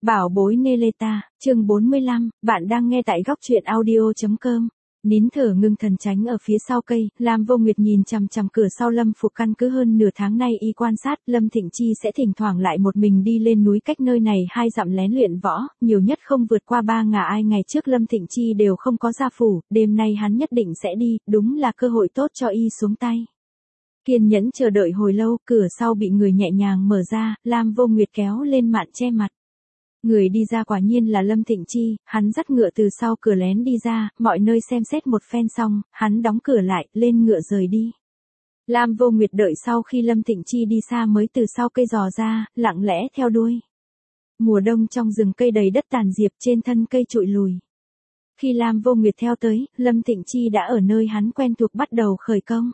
Bảo bối Neleta, chương 45, bạn đang nghe tại góc truyện audio.com. Nín thở ngưng thần tránh ở phía sau cây, Lam Vô Nguyệt nhìn chằm chằm cửa sau Lâm Phục căn cứ hơn nửa tháng nay y quan sát, Lâm Thịnh Chi sẽ thỉnh thoảng lại một mình đi lên núi cách nơi này 2 dặm lén luyện võ, nhiều nhất không vượt qua 3 ngả ai. Ngày trước Lâm Thịnh Chi đều không có gia phủ, đêm nay hắn nhất định sẽ đi, đúng là cơ hội tốt cho y xuống tay. Kiên nhẫn chờ đợi hồi lâu, cửa sau bị người nhẹ nhàng mở ra, Lam Vô Nguyệt kéo lên màn che mặt. Người đi ra quả nhiên là Lâm Thịnh Chi, hắn dắt ngựa từ sau cửa lén đi ra, mọi nơi xem xét một phen xong, hắn đóng cửa lại, lên ngựa rời đi. Lam Vô Nguyệt đợi sau khi Lâm Thịnh Chi đi xa mới từ sau cây dò ra, lặng lẽ theo đuôi. Mùa đông trong rừng cây đầy đất tàn diệp, trên thân cây trụi lùi. Khi Lam Vô Nguyệt theo tới, Lâm Thịnh Chi đã ở nơi hắn quen thuộc bắt đầu khởi công.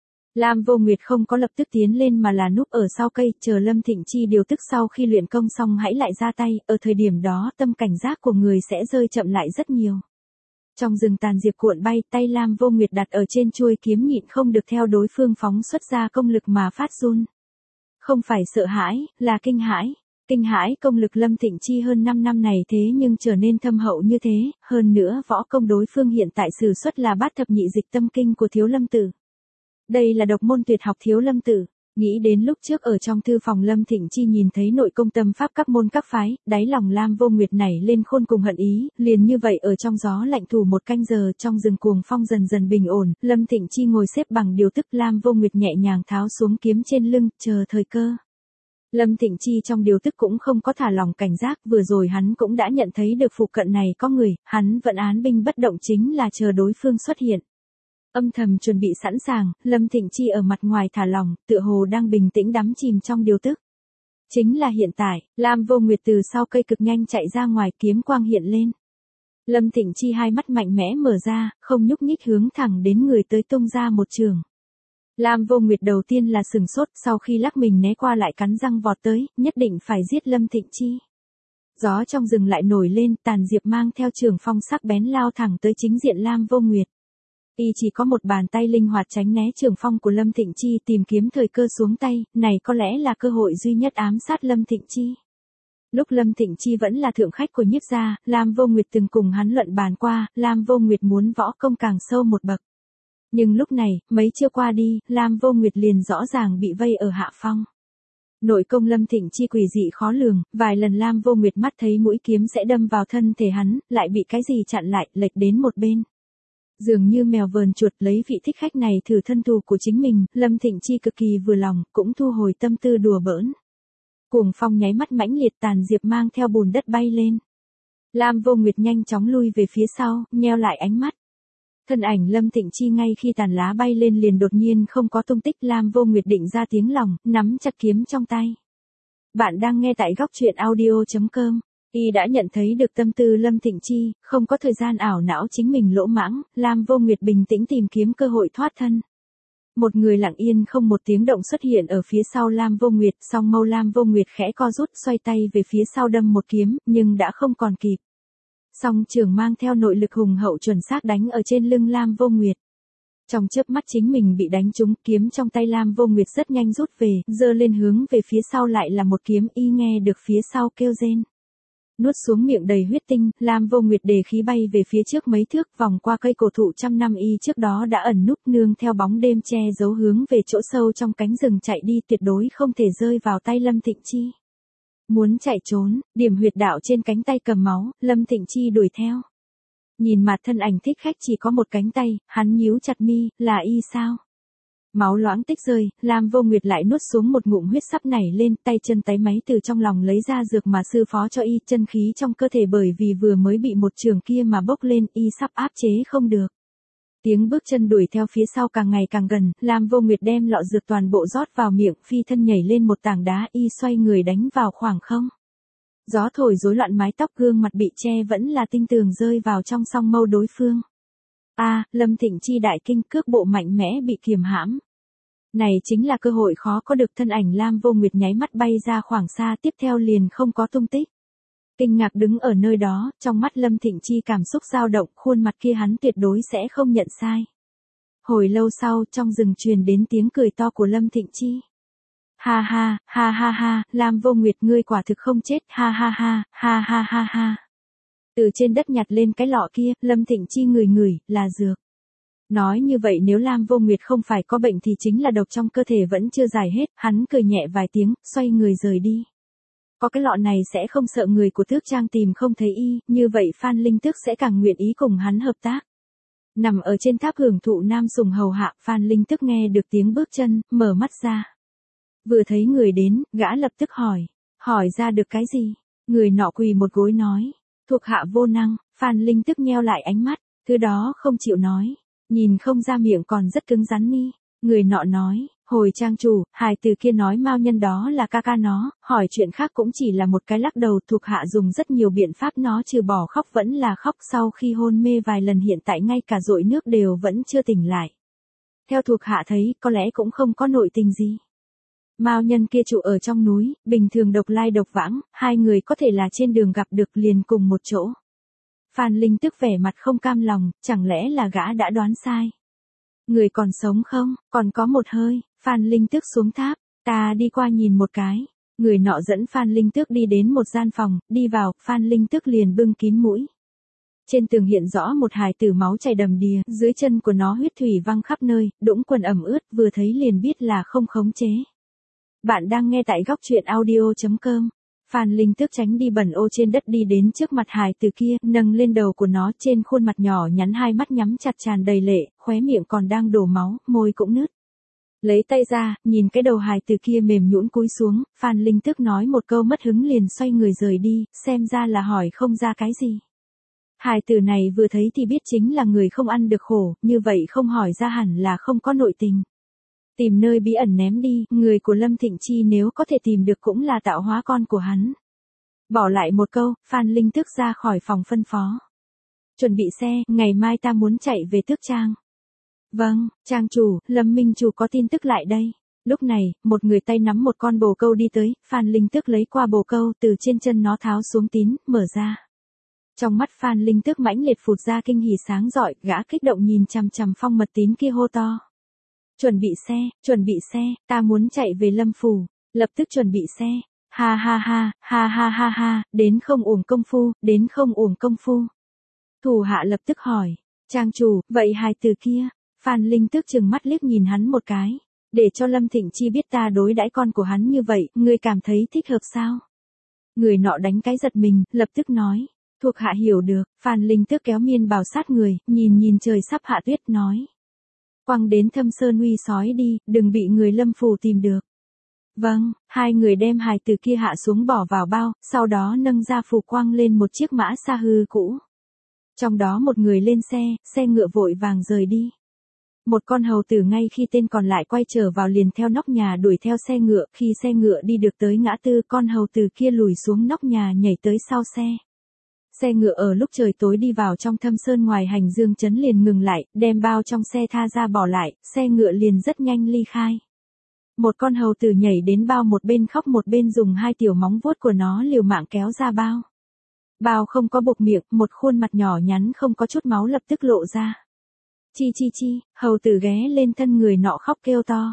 Lam Vô Nguyệt không có lập tức tiến lên mà là núp ở sau cây, chờ Lâm Thịnh Chi điều tức sau khi luyện công xong hãy lại ra tay, ở thời điểm đó tâm cảnh giác của người sẽ rơi chậm lại rất nhiều. Trong rừng tàn diệp cuộn bay, tay Lam Vô Nguyệt đặt ở trên chuôi kiếm nhịn không được theo đối phương phóng xuất ra công lực mà phát run. Không phải sợ hãi, là kinh hãi. Kinh hãi công lực Lâm Thịnh Chi hơn 5 năm này thế nhưng trở nên thâm hậu như thế, hơn nữa võ công đối phương hiện tại sử xuất là bát thập nhị dịch tâm kinh của Thiếu Lâm Tử. Đây là độc môn tuyệt học Thiếu Lâm Tử. Nghĩ đến lúc trước ở trong thư phòng Lâm Thịnh Chi nhìn thấy nội công tâm pháp các môn các phái, đáy lòng Lam Vô Nguyệt nảy lên khôn cùng hận ý, liền như vậy ở trong gió lạnh thủ 1 canh giờ trong rừng cuồng phong dần dần bình ổn, Lâm Thịnh Chi ngồi xếp bằng điều tức, Lam Vô Nguyệt nhẹ nhàng tháo xuống kiếm trên lưng, chờ thời cơ. Lâm Thịnh Chi trong điều tức cũng không có thả lỏng cảnh giác, vừa rồi hắn cũng đã nhận thấy được phụ cận này có người, hắn vẫn án binh bất động chính là chờ đối phương xuất hiện. Âm thầm chuẩn bị sẵn sàng, Lâm Thịnh Chi ở mặt ngoài thả lỏng, tựa hồ đang bình tĩnh đắm chìm trong điều tức. Chính là hiện tại, Lam Vô Nguyệt từ sau cây cực nhanh chạy ra ngoài, kiếm quang hiện lên. Lâm Thịnh Chi hai mắt mạnh mẽ mở ra, không nhúc nhích hướng thẳng đến người tới tung ra một trường. Lam Vô Nguyệt đầu tiên là sừng sốt, sau khi lắc mình né qua lại cắn răng vọt tới, nhất định phải giết Lâm Thịnh Chi. Gió trong rừng lại nổi lên, tàn diệp mang theo trường phong sắc bén lao thẳng tới chính diện Lam Vô Nguyệt. Y chỉ có một bàn tay linh hoạt tránh né trường phong của Lâm Thịnh Chi, tìm kiếm thời cơ xuống tay, này có lẽ là cơ hội duy nhất ám sát Lâm Thịnh Chi. Lúc Lâm Thịnh Chi vẫn là thượng khách của Nhiếp gia, Lam Vô Nguyệt từng cùng hắn luận bàn qua, Lam Vô Nguyệt muốn võ công càng sâu một bậc. Nhưng lúc này, mấy chiêu qua đi, Lam Vô Nguyệt liền rõ ràng bị vây ở hạ phong. Nội công Lâm Thịnh Chi quỷ dị khó lường, vài lần Lam Vô Nguyệt mắt thấy mũi kiếm sẽ đâm vào thân thể hắn, lại bị cái gì chặn lại, lệch đến một bên. Dường như mèo vờn chuột, lấy vị thích khách này thử thân thù của chính mình, Lâm Thịnh Chi cực kỳ vừa lòng, cũng thu hồi tâm tư đùa bỡn. Cuồng phong nháy mắt mãnh liệt, tàn diệp mang theo bùn đất bay lên. Lam Vô Nguyệt nhanh chóng lui về phía sau, nheo lại ánh mắt. Thân ảnh Lâm Thịnh Chi ngay khi tàn lá bay lên liền đột nhiên không có tung tích, Lam Vô Nguyệt định ra tiếng lòng, nắm chặt kiếm trong tay. Bạn đang nghe tại góc truyện audio.com. Y đã nhận thấy được tâm tư Lâm Thịnh Chi, không có thời gian ảo não chính mình lỗ mãng, Lam Vô Nguyệt bình tĩnh tìm kiếm cơ hội thoát thân. Một người lặng yên không một tiếng động xuất hiện ở phía sau Lam Vô Nguyệt, song mâu Lam Vô Nguyệt khẽ co rút, xoay tay về phía sau đâm một kiếm, nhưng đã không còn kịp. Song trường mang theo nội lực hùng hậu chuẩn xác đánh ở trên lưng Lam Vô Nguyệt. Trong chớp mắt chính mình bị đánh trúng, kiếm trong tay Lam Vô Nguyệt rất nhanh rút về, giơ lên hướng về phía sau lại là một kiếm, y nghe được phía sau kêu rên. Nuốt xuống miệng đầy huyết tinh, Lam Vô Nguyệt đề khí bay về phía trước mấy thước, vòng qua cây cổ thụ trăm năm y trước đó đã ẩn núp, nương theo bóng đêm che giấu hướng về chỗ sâu trong cánh rừng chạy đi, tuyệt đối không thể rơi vào tay Lâm Thịnh Chi. Muốn chạy trốn, điểm huyệt đạo trên cánh tay cầm máu, Lâm Thịnh Chi đuổi theo. Nhìn mặt thân ảnh thích khách chỉ có một cánh tay, hắn nhíu chặt mi, là y sao? Máu loãng tích rơi, Lam Vô Nguyệt lại nuốt xuống một ngụm huyết sắp nảy lên, tay chân táy máy từ trong lòng lấy ra dược mà sư phó cho y, chân khí trong cơ thể bởi vì vừa mới bị một trường kia mà bốc lên, y sắp áp chế không được. Tiếng bước chân đuổi theo phía sau càng ngày càng gần, Lam Vô Nguyệt đem lọ dược toàn bộ rót vào miệng, phi thân nhảy lên một tảng đá, y xoay người đánh vào khoảng không. Gió thổi rối loạn mái tóc, gương mặt bị che vẫn là tinh tường rơi vào trong song mâu đối phương. Lâm Thịnh Chi đại kinh, cước bộ mạnh mẽ bị kiềm hãm. Này chính là cơ hội khó có được, thân ảnh Lam Vô Nguyệt nháy mắt bay ra khoảng xa, tiếp theo liền không có tung tích. Kinh ngạc đứng ở nơi đó, trong mắt Lâm Thịnh Chi cảm xúc dao động, khuôn mặt kia hắn tuyệt đối sẽ không nhận sai. Hồi lâu sau, trong rừng truyền đến tiếng cười to của Lâm Thịnh Chi. Ha ha, ha ha ha, Lam Vô Nguyệt ngươi quả thực không chết, ha ha ha, ha ha ha ha. Từ trên đất nhặt lên cái lọ kia, Lâm Thịnh Chi ngửi ngửi, là dược. Nói như vậy nếu Lam Vô Nguyệt không phải có bệnh thì chính là độc trong cơ thể vẫn chưa giải hết, hắn cười nhẹ vài tiếng, xoay người rời đi. Có cái lọ này sẽ không sợ người của Tước Trang tìm không thấy y, như vậy Phan Linh Tước sẽ càng nguyện ý cùng hắn hợp tác. Nằm ở trên tháp hưởng thụ nam sùng hầu hạ, Phan Linh Tước nghe được tiếng bước chân, mở mắt ra. Vừa thấy người đến, gã lập tức hỏi ra được cái gì? Người nọ quỳ một gối nói, thuộc hạ vô năng. Phan Linh Tước nheo lại ánh mắt, thứ đó không chịu nói, nhìn không ra miệng còn rất cứng rắn ni. Người nọ nói, hồi trang chủ, hài từ kia nói Mao Nhân đó là ca ca nó, hỏi chuyện khác cũng chỉ là một cái lắc đầu, thuộc hạ dùng rất nhiều biện pháp nó trừ bỏ khóc vẫn là khóc, sau khi hôn mê vài lần hiện tại ngay cả dội nước đều vẫn chưa tỉnh lại. Theo thuộc hạ thấy, có lẽ cũng không có nội tình gì. Mao Nhân kia trụ ở trong núi, bình thường độc lai độc vãng, hai người có thể là trên đường gặp được liền cùng một chỗ. Phan Linh Tước vẻ mặt không cam lòng, chẳng lẽ là gã đã đoán sai. Người còn sống không, còn có một hơi. Phan Linh Tước xuống tháp, ta đi qua nhìn một cái. Người nọ dẫn Phan Linh Tước đi đến một gian phòng, đi vào, Phan Linh Tước liền bưng kín mũi. Trên tường hiện rõ một hài tử máu chảy đầm đìa, dưới chân của nó huyết thủy văng khắp nơi, đũng quần ẩm ướt, vừa thấy liền biết là không khống chế. Bạn đang nghe tại góc truyện audio.com. Phan Linh Tước tránh đi bẩn ô trên đất đi đến trước mặt hài tử kia, nâng lên đầu của nó, trên khuôn mặt nhỏ nhắn hai mắt nhắm chặt tràn đầy lệ, khóe miệng còn đang đổ máu, môi cũng nứt. Lấy tay ra, nhìn cái đầu hài tử kia mềm nhũn cúi xuống, Phan Linh Tước nói một câu mất hứng liền xoay người rời đi, xem ra là hỏi không ra cái gì. Hài tử này vừa thấy thì biết chính là người không ăn được khổ, như vậy không hỏi ra hẳn là không có nội tình. Tìm nơi bí ẩn ném đi, người của Lâm Thịnh Chi nếu có thể tìm được cũng là tạo hóa con của hắn. Bỏ lại một câu, Phan Linh Tước ra khỏi phòng phân phó. Chuẩn bị xe, ngày mai ta muốn chạy về Tước Trang. Vâng, trang chủ, Lâm Minh chủ có tin tức lại đây. Lúc này, một người tay nắm một con bồ câu đi tới, Phan Linh Tước lấy qua bồ câu, từ trên chân nó tháo xuống tín, mở ra. Trong mắt Phan Linh Tước mãnh liệt phụt ra kinh hỉ sáng rọi, gã kích động nhìn chằm chằm phong mật tín kia hô to. Chuẩn bị xe, ta muốn chạy về Lâm Phủ, lập tức chuẩn bị xe. Ha ha ha, ha ha ha ha, đến không uổng công phu, đến không uổng công phu. Thủ hạ lập tức hỏi, trang chủ, vậy hài từ kia? Phan Linh Tước chừng mắt liếc nhìn hắn một cái, để cho Lâm Thịnh Chi biết ta đối đãi con của hắn như vậy, ngươi cảm thấy thích hợp sao? Người nọ đánh cái giật mình, lập tức nói, thuộc hạ hiểu được. Phan Linh Tước kéo miên bào sát người, nhìn trời sắp hạ tuyết nói. Quăng đến Thâm Sơn uy sói đi, đừng bị người Lâm Phủ tìm được. Vâng, hai người đem hài từ kia hạ xuống bỏ vào bao, sau đó nâng ra phủ quăng lên một chiếc mã xa hư cũ. Trong đó một người lên xe ngựa vội vàng rời đi. Một con hầu tử ngay khi tên còn lại quay trở vào liền theo nóc nhà đuổi theo xe ngựa, khi xe ngựa đi được tới ngã tư con hầu tử kia lùi xuống nóc nhà nhảy tới sau xe. Xe ngựa ở lúc trời tối đi vào trong Thâm Sơn ngoài hành dương trấn liền ngừng lại, đem bao trong xe tha ra bỏ lại, xe ngựa liền rất nhanh ly khai. Một con hầu tử nhảy đến bao một bên khóc một bên dùng hai tiểu móng vuốt của nó liều mạng kéo ra bao. Bao không có bục miệng, một khuôn mặt nhỏ nhắn không có chút máu lập tức lộ ra. Chi, hầu tử ghé lên thân người nọ khóc kêu to.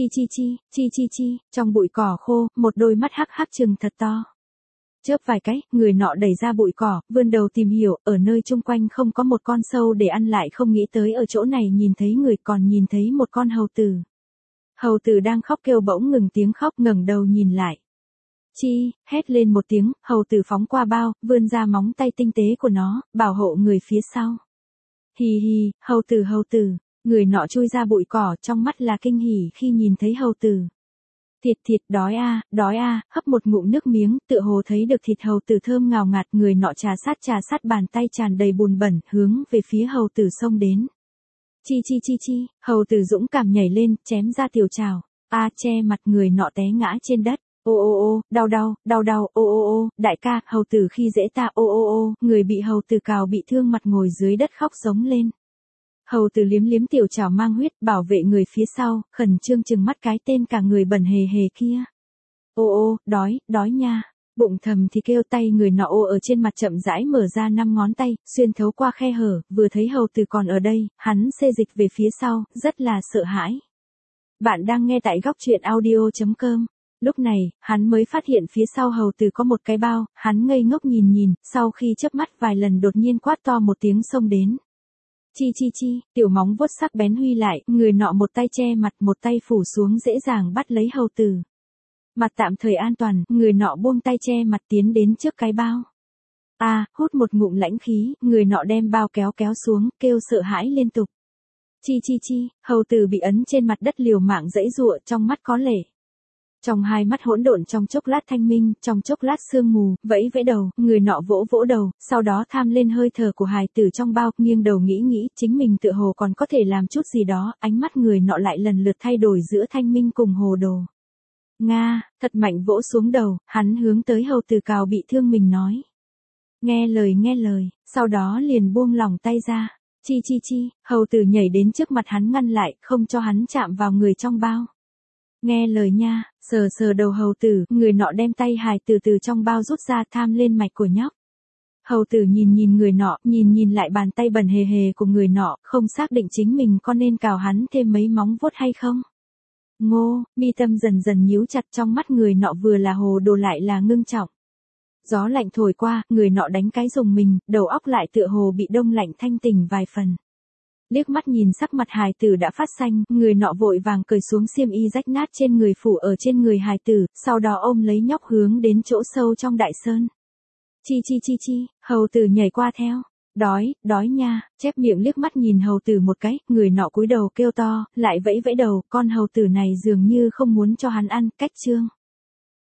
Chi, trong bụi cỏ khô, một đôi mắt hắc hắc trừng thật to. Chớp vài cái, người nọ đẩy ra bụi cỏ, vươn đầu tìm hiểu, ở nơi chung quanh không có một con sâu để ăn lại không nghĩ tới ở chỗ này nhìn thấy người còn nhìn thấy một con hầu tử. Hầu tử đang khóc kêu bỗng ngừng tiếng khóc ngẩng đầu nhìn lại. Chi, hét lên một tiếng, hầu tử phóng qua bao, vươn ra móng tay tinh tế của nó, bảo hộ người phía sau. Hì, hầu tử, người nọ chui ra bụi cỏ trong mắt là kinh hỉ khi nhìn thấy hầu tử. Thịt, đói a, hấp một ngụm nước miếng, tựa hồ thấy được thịt hầu tử thơm ngào ngạt, người nọ trà sát bàn tay tràn đầy bùn bẩn, hướng về phía hầu tử xông đến. Chi, hầu tử dũng cảm nhảy lên, chém ra tiểu trảo, che mặt người nọ té ngã trên đất. Ô, đau, ô, đại ca, hầu tử khi dễ ta, ô, người bị hầu tử cào bị thương mặt ngồi dưới đất khóc giống lên. Hầu tử liếm tiểu trảo mang huyết, bảo vệ người phía sau, khẩn trương chừng mắt cái tên cả người bẩn hề kia. Ô, đói nha. Bụng thầm thì kêu, tay người nọ ở trên mặt chậm rãi mở ra 5 ngón tay, xuyên thấu qua khe hở, vừa thấy hầu tử còn ở đây, hắn xê dịch về phía sau, rất là sợ hãi. Bạn đang nghe tại góc truyện audio.com. Lúc này, hắn mới phát hiện phía sau hầu tử có một cái bao, hắn ngây ngốc nhìn nhìn, sau khi chớp mắt vài lần đột nhiên quát to một tiếng xông đến. Chi chi chi, tiểu móng vuốt sắc bén huy lại, người nọ một tay che mặt một tay phủ xuống dễ dàng bắt lấy hầu tử. Mặt tạm thời an toàn, người nọ buông tay che mặt tiến đến trước cái bao. Hút một ngụm lãnh khí, người nọ đem bao kéo kéo xuống, kêu sợ hãi liên tục. Chi chi chi, hầu tử bị ấn trên mặt đất liều mạng giãy giụa, trong mắt có lệ. Trong hai mắt hỗn độn trong chốc lát thanh minh, trong chốc lát sương mù, vẫy vẫy đầu, người nọ vỗ vỗ đầu, sau đó tham lên hơi thở của hài tử trong bao, nghiêng đầu nghĩ chính mình tựa hồ còn có thể làm chút gì đó, ánh mắt người nọ lại lần lượt thay đổi giữa thanh minh cùng hồ đồ. Nga, thật mạnh vỗ xuống đầu, hắn hướng tới hầu tử cào bị thương mình nói. Nghe lời, sau đó liền buông lỏng tay ra. Chi chi chi, hầu tử nhảy đến trước mặt hắn ngăn lại, không cho hắn chạm vào người trong bao. Nghe lời nha, sờ đầu hầu tử, người nọ đem tay hài tử từ trong bao rút ra tham lên mạch của nhóc. Hầu tử nhìn người nọ, nhìn lại bàn tay bẩn hề hề của người nọ, không xác định chính mình có nên cào hắn thêm mấy móng vuốt hay không. Ngô, mi tâm dần dần nhíu chặt, trong mắt người nọ vừa là hồ đồ lại là ngưng trọng. Gió lạnh thổi qua, người nọ đánh cái rùng mình, đầu óc lại tựa hồ bị đông lạnh thanh tỉnh vài phần. Liếc mắt nhìn sắc mặt hài tử đã phát xanh, người nọ vội vàng cởi xuống xiêm y rách nát trên người phủ ở trên người hài tử, sau đó ôm lấy nhóc hướng đến chỗ sâu trong đại sơn. Chi chi chi chi, hầu tử nhảy qua theo. Đói nha, chép miệng liếc mắt nhìn hầu tử một cái, người nọ cúi đầu kêu to, lại vẫy vẫy đầu, con hầu tử này dường như không muốn cho hắn ăn, cách chương.